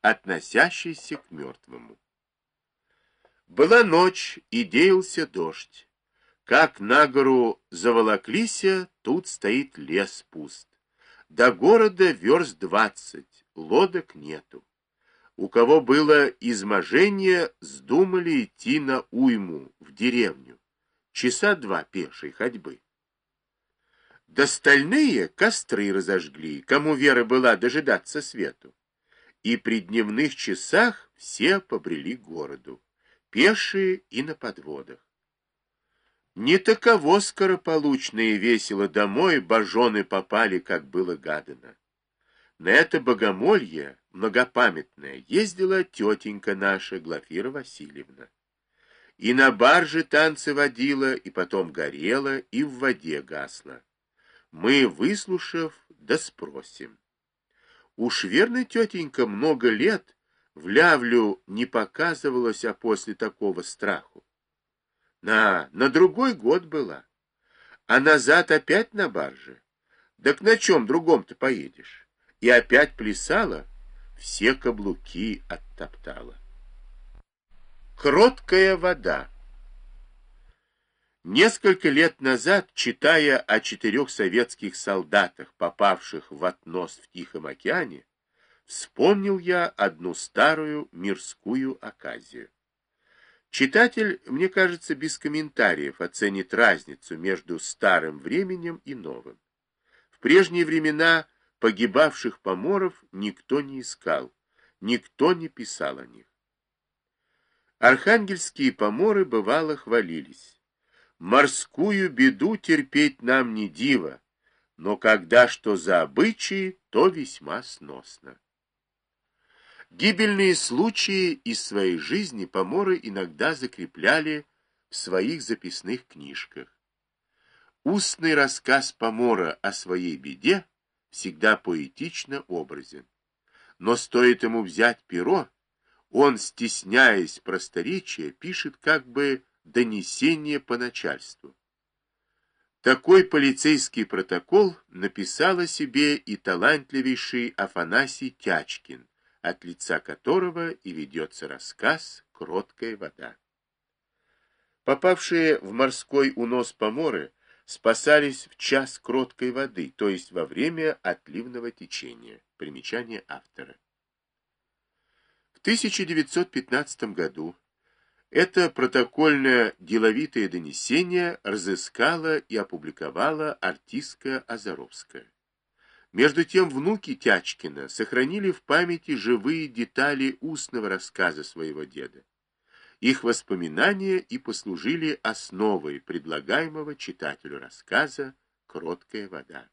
относящийся к мертвому. Была ночь, и деялся дождь. Как на гору заволоклися, тут стоит лес пуст. До города верст 20, лодок нету. У кого было изможение, вздумали идти на уйму, в деревню. Часа 2 пешей ходьбы. Достальные костры разожгли, кому вера была дожидаться свету. И при дневных часах все побрели к городу, пешие и на подводах. Не таково скорополучно и весело домой божоны попали, как было гадано. На это богомолье многопамятное ездила тетенька наша Глафира Васильевна. И на барже танцы водила, и потом горела, и в воде гасла. Мы, выслушав, да спросим. Уж верно, тетенька, много лет в Лявлю не показывалась, а после такого страху. На другой год была, а назад опять на барже. Так на чем другом-то поедешь? И опять плясала, все каблуки оттоптала. Кроткая вода. Несколько лет назад, читая о 4 советских солдатах, попавших в относ в Тихом океане, вспомнил я одну старую мирскую оказию. Читатель, мне кажется, без комментариев оценит разницу между старым временем и новым. В прежние времена погибавших поморов никто не искал, никто не писал о них. Архангельские поморы бывало хвалились. Морскую беду терпеть нам не диво, но когда что за обычаи, то весьма сносно. Гибельные случаи из своей жизни поморы иногда закрепляли в своих записных книжках. Устный рассказ помора о своей беде всегда поэтично образен. Но стоит ему взять перо, он, стесняясь просторечия, пишет как бы донесение по начальству. Такой полицейский протокол написал о себе и талантливейший Афанасий Тячкин, от лица которого и ведется рассказ «Кроткая вода». Попавшие в морской унос поморы спасались в час кроткой воды, то есть во время отливного течения. Примечание автора. В 1915 году это протокольное деловитое донесение разыскала и опубликовала артистка Азаровская. Между тем внуки Тячкина сохранили в памяти живые детали устного рассказа своего деда. Их воспоминания и послужили основой предлагаемого читателю рассказа «Кроткая вода».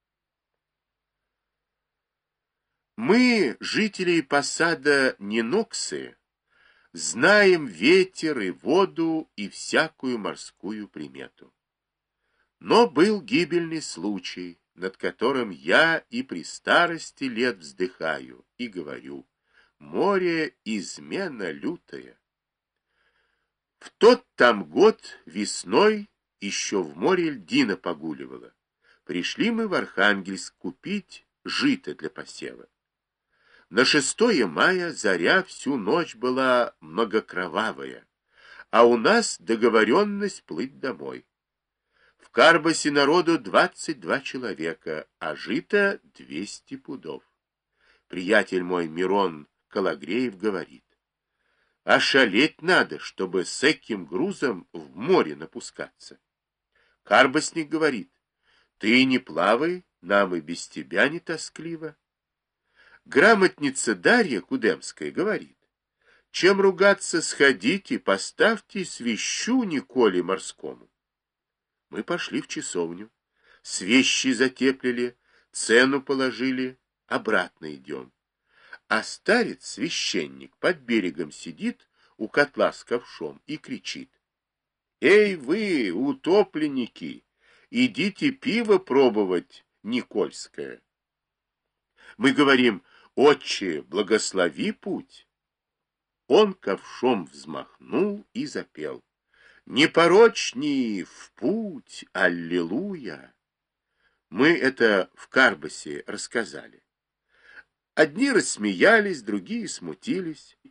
Мы, жители посада Ниноксы, знаем ветер и воду и всякую морскую примету. Но был гибельный случай, над которым я и при старости лет вздыхаю и говорю: море измена лютая. В тот там год весной еще в море льдина погуливала. Пришли мы в Архангельск купить жито для посева. На 6 мая заря всю ночь была многокровавая, а у нас договоренность плыть домой. В Карбасе народу 22 человека, а жито 200 пудов. Приятель мой Мирон Калагреев говорит: ошалеть надо, чтобы с этим грузом в море напускаться. Карбасник говорит: ты не плавай, нам и без тебя не тоскливо. Грамотница Дарья Кудемская говорит: чем ругаться, сходите, поставьте свещу Николе Морскому. Мы пошли в часовню, свещи затеплили, цену положили, обратно идем. А старец, священник, под берегом сидит у котла с ковшом и кричит: эй вы, утопленники, идите пиво пробовать никольское. Мы говорим: отче, благослови путь. Он ковшом взмахнул и запел: непорочни в путь, аллилуйя. Мы это в Карбасе рассказали. Одни рассмеялись, другие смутились.